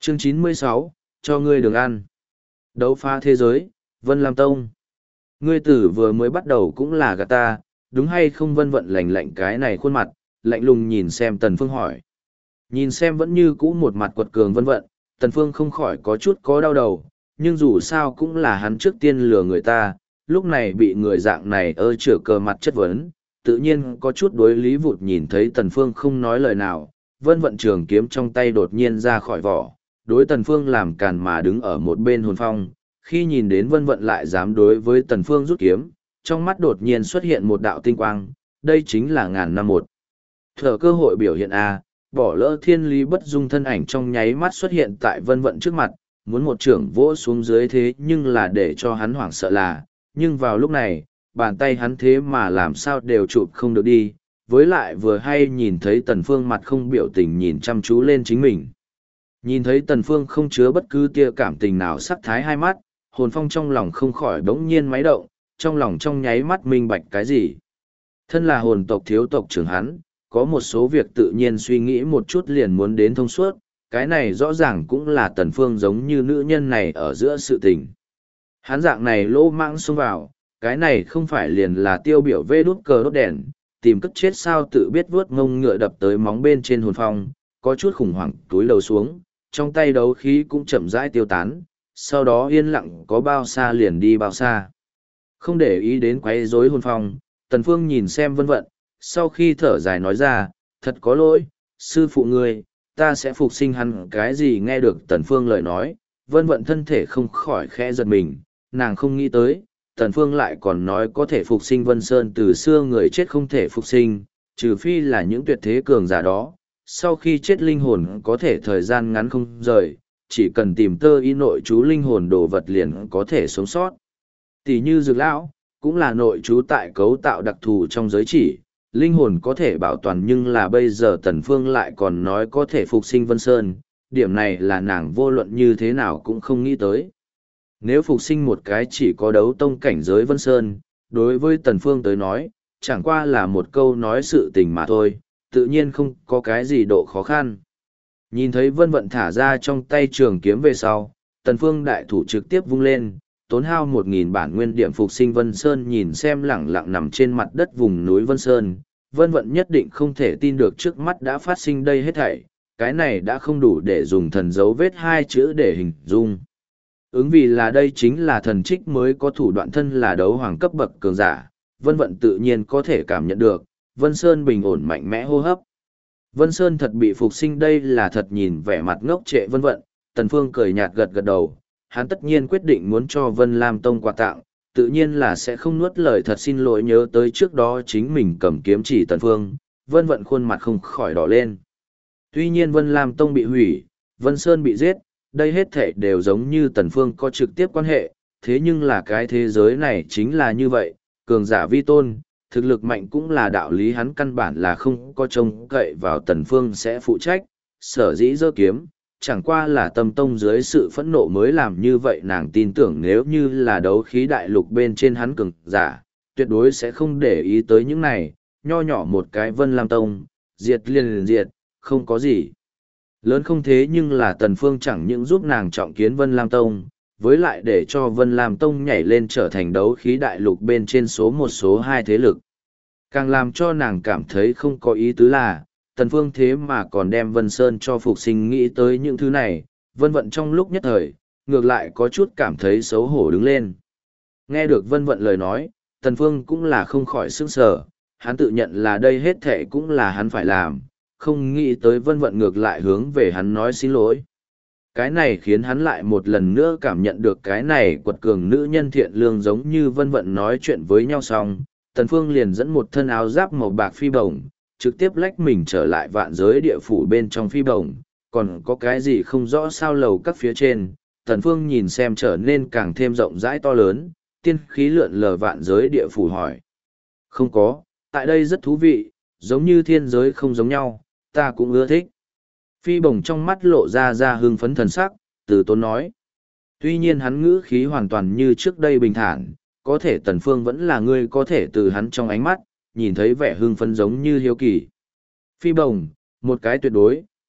Chương 96, cho ngươi đường ăn. Đấu phá thế giới, Vân Lam Tông. Ngươi tử vừa mới bắt đầu cũng là gạt ta, đúng hay không? Vân Vận lạnh lạnh cái này khuôn mặt, lạnh lùng nhìn xem Tần Phương hỏi. Nhìn xem vẫn như cũ một mặt quật cường Vân Vận, Tần Phương không khỏi có chút có đau đầu, nhưng dù sao cũng là hắn trước tiên lừa người ta, lúc này bị người dạng này chửa cờ mặt chất vấn, tự nhiên có chút đối lý vụt. Nhìn thấy Tần Phương không nói lời nào, Vân Vận trường kiếm trong tay đột nhiên ra khỏi vỏ, đối Tần Phương làm càn mà đứng ở một bên Hồn Phong. Khi nhìn đến Vân Vận lại dám đối với Tần Phương rút kiếm, trong mắt đột nhiên xuất hiện một đạo tinh quang, đây chính là ngàn năm một thở cơ hội biểu hiện a. Bỏ lỡ thiên lý bất dung thân ảnh trong nháy mắt xuất hiện tại Vân Vận trước mặt, muốn một trưởng vỗ xuống dưới, thế nhưng là để cho hắn hoảng sợ là, nhưng vào lúc này, bàn tay hắn thế mà làm sao đều chụp không được đi, với lại vừa hay nhìn thấy Tần Phương mặt không biểu tình nhìn chăm chú lên chính mình. Nhìn thấy Tần Phương không chứa bất cứ tia cảm tình nào sắc thái hai mắt, Hồn Phong trong lòng không khỏi đống nhiên máy động, trong lòng trong nháy mắt minh bạch cái gì. Thân là hồn tộc thiếu tộc trưởng hắn, có một số việc tự nhiên suy nghĩ một chút liền muốn đến thông suốt, cái này rõ ràng cũng là Tần Phương giống như nữ nhân này ở giữa sự tình. Hắn dạng này lỗ mãng xông vào, cái này không phải liền là tiêu biểu vê đút cờ đốt đèn, tìm cất chết sao? Tự biết vuốt ngông ngựa đập tới móng bên trên Hồn Phong, có chút khủng hoảng túi đầu xuống, trong tay đấu khí cũng chậm rãi tiêu tán, sau đó yên lặng có bao xa liền đi bao xa. Không để ý đến quấy rối Hồn Phong, Tần Phương nhìn xem Vân Vận, sau khi thở dài nói ra, thật có lỗi, sư phụ ngươi, ta sẽ phục sinh hắn. Cái gì? Nghe được Tần Phương lời nói, Vân Vận thân thể không khỏi khẽ giật mình, nàng không nghĩ tới, Tần Phương lại còn nói có thể phục sinh Vân Sơn. Từ xưa người chết không thể phục sinh, trừ phi là những tuyệt thế cường giả đó, sau khi chết linh hồn có thể thời gian ngắn không rời, chỉ cần tìm tơ y nội chú linh hồn đồ vật liền có thể sống sót. Tỷ như Dược lão, cũng là nội chú tại cấu tạo đặc thù trong giới chỉ, linh hồn có thể bảo toàn, nhưng là bây giờ Tần Phương lại còn nói có thể phục sinh Vân Sơn, điểm này là nàng vô luận như thế nào cũng không nghĩ tới. Nếu phục sinh một cái chỉ có đấu tông cảnh giới Vân Sơn, đối với Tần Phương tới nói, chẳng qua là một câu nói sự tình mà thôi, tự nhiên không có cái gì độ khó khăn. Nhìn thấy Vân Vận thả ra trong tay trường kiếm về sau, Tần Phương đại thủ trực tiếp vung lên, tốn hao 1000 bản nguyên điểm phục sinh Vân Sơn. Nhìn xem lẳng lặng nằm trên mặt đất vùng núi Vân Sơn, Vân Vận nhất định không thể tin được trước mắt đã phát sinh đây hết thảy, cái này đã không đủ để dùng thần dấu vết hai chữ để hình dung. Ứng vì là đây chính là thần trích mới có thủ đoạn, thân là đấu hoàng cấp bậc cường giả, Vân Vận tự nhiên có thể cảm nhận được, Vân Sơn bình ổn mạnh mẽ hô hấp. Vân Sơn thật bị phục sinh, đây là thật. Nhìn vẻ mặt ngốc trệ Vân Vận, Tần Phương cười nhạt gật gật đầu, hắn tất nhiên quyết định muốn cho Vân Lam Tông quà tặng, tự nhiên là sẽ không nuốt lời thật xin lỗi. Nhớ tới trước đó chính mình cầm kiếm chỉ Tần Phương, Vân Vận khuôn mặt không khỏi đỏ lên. Tuy nhiên Vân Lam Tông bị hủy, Vân Sơn bị giết, đây hết thảy đều giống như Tần Phương có trực tiếp quan hệ, thế nhưng là cái thế giới này chính là như vậy, cường giả vi tôn, thực lực mạnh cũng là đạo lý, hắn căn bản là không có trông cậy vào Tần Phương sẽ phụ trách, sở dĩ giơ kiếm, chẳng qua là tâm tông dưới sự phẫn nộ mới làm như vậy. Nàng tin tưởng nếu như là đấu khí đại lục bên trên hắn cường giả, tuyệt đối sẽ không để ý tới những này, nho nhỏ một cái Vân Lam Tông, diệt liền diệt, không có gì lớn không. Thế nhưng là Tần Phương chẳng những giúp nàng trọng kiến Vân Lam Tông, với lại để cho Vân Lam Tông nhảy lên trở thành đấu khí đại lục bên trên số 1 số 2 thế lực. Càng làm cho nàng cảm thấy không có ý tứ là, Tần Phương thế mà còn đem Vân Sơn cho phục sinh. Nghĩ tới những thứ này, Vân Vận trong lúc nhất thời, ngược lại có chút cảm thấy xấu hổ đứng lên. Nghe được Vân Vận lời nói, Tần Phương cũng là không khỏi sửng sở, hắn tự nhận là đây hết thảy cũng là hắn phải làm, không nghĩ tới Vân Vận ngược lại hướng về hắn nói xin lỗi. Cái này khiến hắn lại một lần nữa cảm nhận được cái này quật cường nữ nhân thiện lương. Giống như Vân Vận nói chuyện với nhau xong, Tần Phương liền dẫn một thân áo giáp màu bạc phi bổng, trực tiếp lách mình trở lại vạn giới địa phủ bên trong phi bổng. Còn có cái gì không rõ sao lầu các phía trên, Tần Phương nhìn xem trở nên càng thêm rộng rãi to lớn, tiên khí lượn lờ vạn giới địa phủ hỏi. Không có, tại đây rất thú vị, giống như thiên giới không giống nhau, ta cũng ưa thích. Phi bổng trong mắt lộ ra hưng phấn thần sắc, từ tốn nói. Tuy nhiên hắn ngữ khí hoàn toàn như trước đây bình thản, có thể Tần Phương vẫn là người có thể từ hắn trong ánh mắt, nhìn thấy vẻ hưng phấn giống như hiếu kỳ. Phi bổng, một cái tuyệt đối,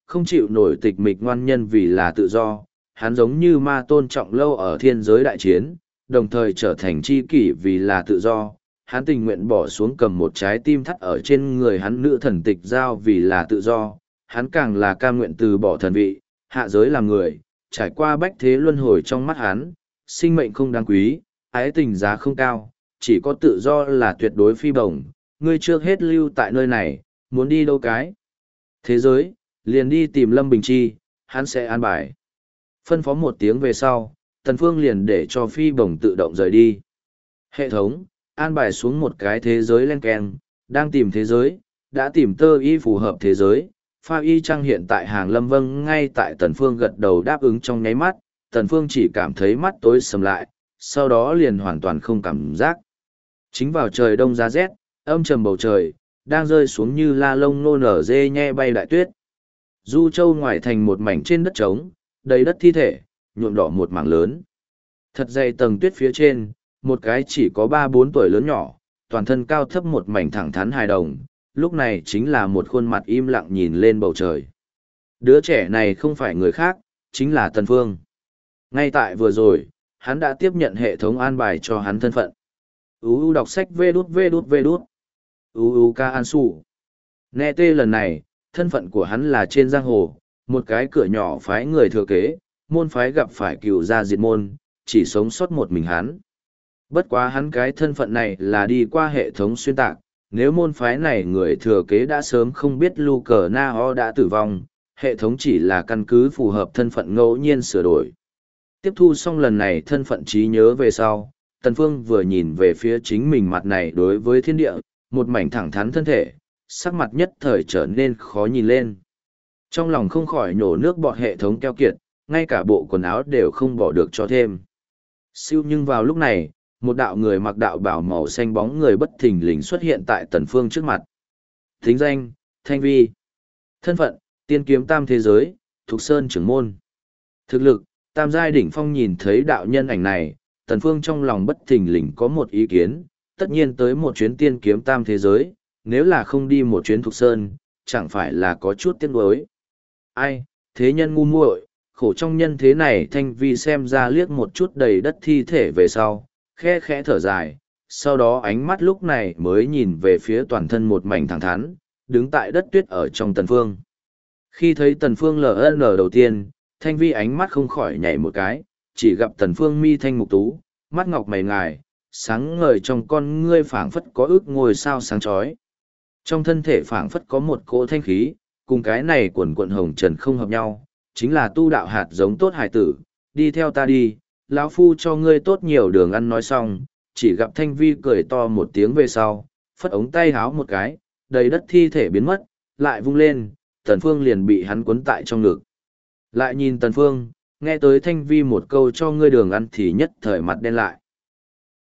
không chịu nổi tịch mịch ngoan nhân vì là tự do, hắn giống như ma tôn trọng lâu ở thiên giới đại chiến, đồng thời trở thành chi kỷ vì là tự do. Hắn tình nguyện bỏ xuống cầm một trái tim thắt ở trên người hắn nữ thần tịch giao vì là tự do, hắn càng là cam nguyện từ bỏ thần vị, hạ giới làm người, trải qua bách thế luân hồi trong mắt hắn, sinh mệnh không đáng quý, ái tình giá không cao, chỉ có tự do là tuyệt đối phi bổng, ngươi trước hết lưu tại nơi này, muốn đi đâu cái. Thế giới, liền đi tìm Lâm Bình Chi, hắn sẽ an bài. Phân phó một tiếng về sau, Tần Phương liền để cho phi bổng tự động rời đi. Hệ thống, an bài xuống một cái thế giới len keng, đang tìm thế giới, đã tìm tơ y phù hợp thế giới. Pha y trang hiện tại hàng lâm vâng ngay tại Tần Phương gật đầu đáp ứng trong nháy mắt, Tần Phương chỉ cảm thấy mắt tối sầm lại, sau đó liền hoàn toàn không cảm giác. Chính vào trời đông giá rét, âm trầm bầu trời, đang rơi xuống như la lông nô nở dê nhe bay đại tuyết. Du Châu ngoài thành một mảnh trên đất trống, đầy đất thi thể, nhuộm đỏ một mảng lớn. Thật dày tầng tuyết phía trên, một cái chỉ có 3-4 tuổi lớn nhỏ, toàn thân cao thấp một mảnh thẳng thắn hài đồng, lúc này chính là một khuôn mặt im lặng nhìn lên bầu trời. Đứa trẻ này không phải người khác, chính là Tần Phương. Ngay tại vừa rồi, hắn đã tiếp nhận hệ thống an bài cho hắn thân phận. UU đọc sách vê đút. UU ca an su. Nghe tê lần này, thân phận của hắn là trên giang hồ, một cái cửa nhỏ phái người thừa kế, môn phái gặp phải cựu gia diệt môn, chỉ sống sót một mình hắn. Bất quá hắn cái thân phận này là đi qua hệ thống xuyên tạc, nếu môn phái này người thừa kế đã sớm không biết Luke Na đã tử vong, hệ thống chỉ là căn cứ phù hợp thân phận ngẫu nhiên sửa đổi. Tiếp thu xong lần này thân phận trí nhớ về sau, Tần Phương vừa nhìn về phía chính mình mặt này đối với thiên địa, một mảnh thẳng thắn thân thể, sắc mặt nhất thời trở nên khó nhìn lên. Trong lòng không khỏi nhổ nước bọt hệ thống keo kiệt, ngay cả bộ quần áo đều không bỏ được cho thêm. Siêu nhưng vào lúc này, một đạo người mặc đạo bào màu xanh bóng người bất thình lình xuất hiện tại Tần Phương trước mặt. Thính danh, Thanh Vi. Thân phận, tiên kiếm tam thế giới, Thục Sơn trưởng môn. Thực lực, tam giai đỉnh phong. Nhìn thấy đạo nhân ảnh này, Tần Phương trong lòng bất thình lình có một ý kiến, tất nhiên tới một chuyến tiên kiếm tam thế giới, nếu là không đi một chuyến Thục Sơn, chẳng phải là có chút tiếc nuối. Ai, thế nhân ngu muội, khổ trong nhân thế này. Thanh Vi xem ra liếc một chút đầy đất thi thể về sau, khe khẽ thở dài, sau đó ánh mắt lúc này mới nhìn về phía toàn thân một mảnh thẳng thắn, đứng tại đất tuyết ở trong Tần Phương. Khi thấy Tần Phương LN đầu tiên, Thanh Vi ánh mắt không khỏi nhảy một cái, chỉ gặp Tần Phương mi thanh mục tú, mắt ngọc mày ngài, sáng ngời trong con ngươi phảng phất có ước ngôi sao sáng chói. Trong thân thể phảng phất có một cỗ thanh khí, cùng cái này quần quận hồng trần không hợp nhau, chính là tu đạo hạt giống tốt hải tử, đi theo ta đi, lão phu cho ngươi tốt nhiều đường ăn. Nói xong, chỉ gặp Thanh Vi cười to một tiếng về sau, phất ống tay háo một cái, đầy đất thi thể biến mất, lại vung lên, Tần Phương liền bị hắn cuốn tại trong ngực. Lại nhìn Tần Phương, nghe tới Thanh Vi một câu cho ngươi đường ăn thì nhất thời mặt đen lại.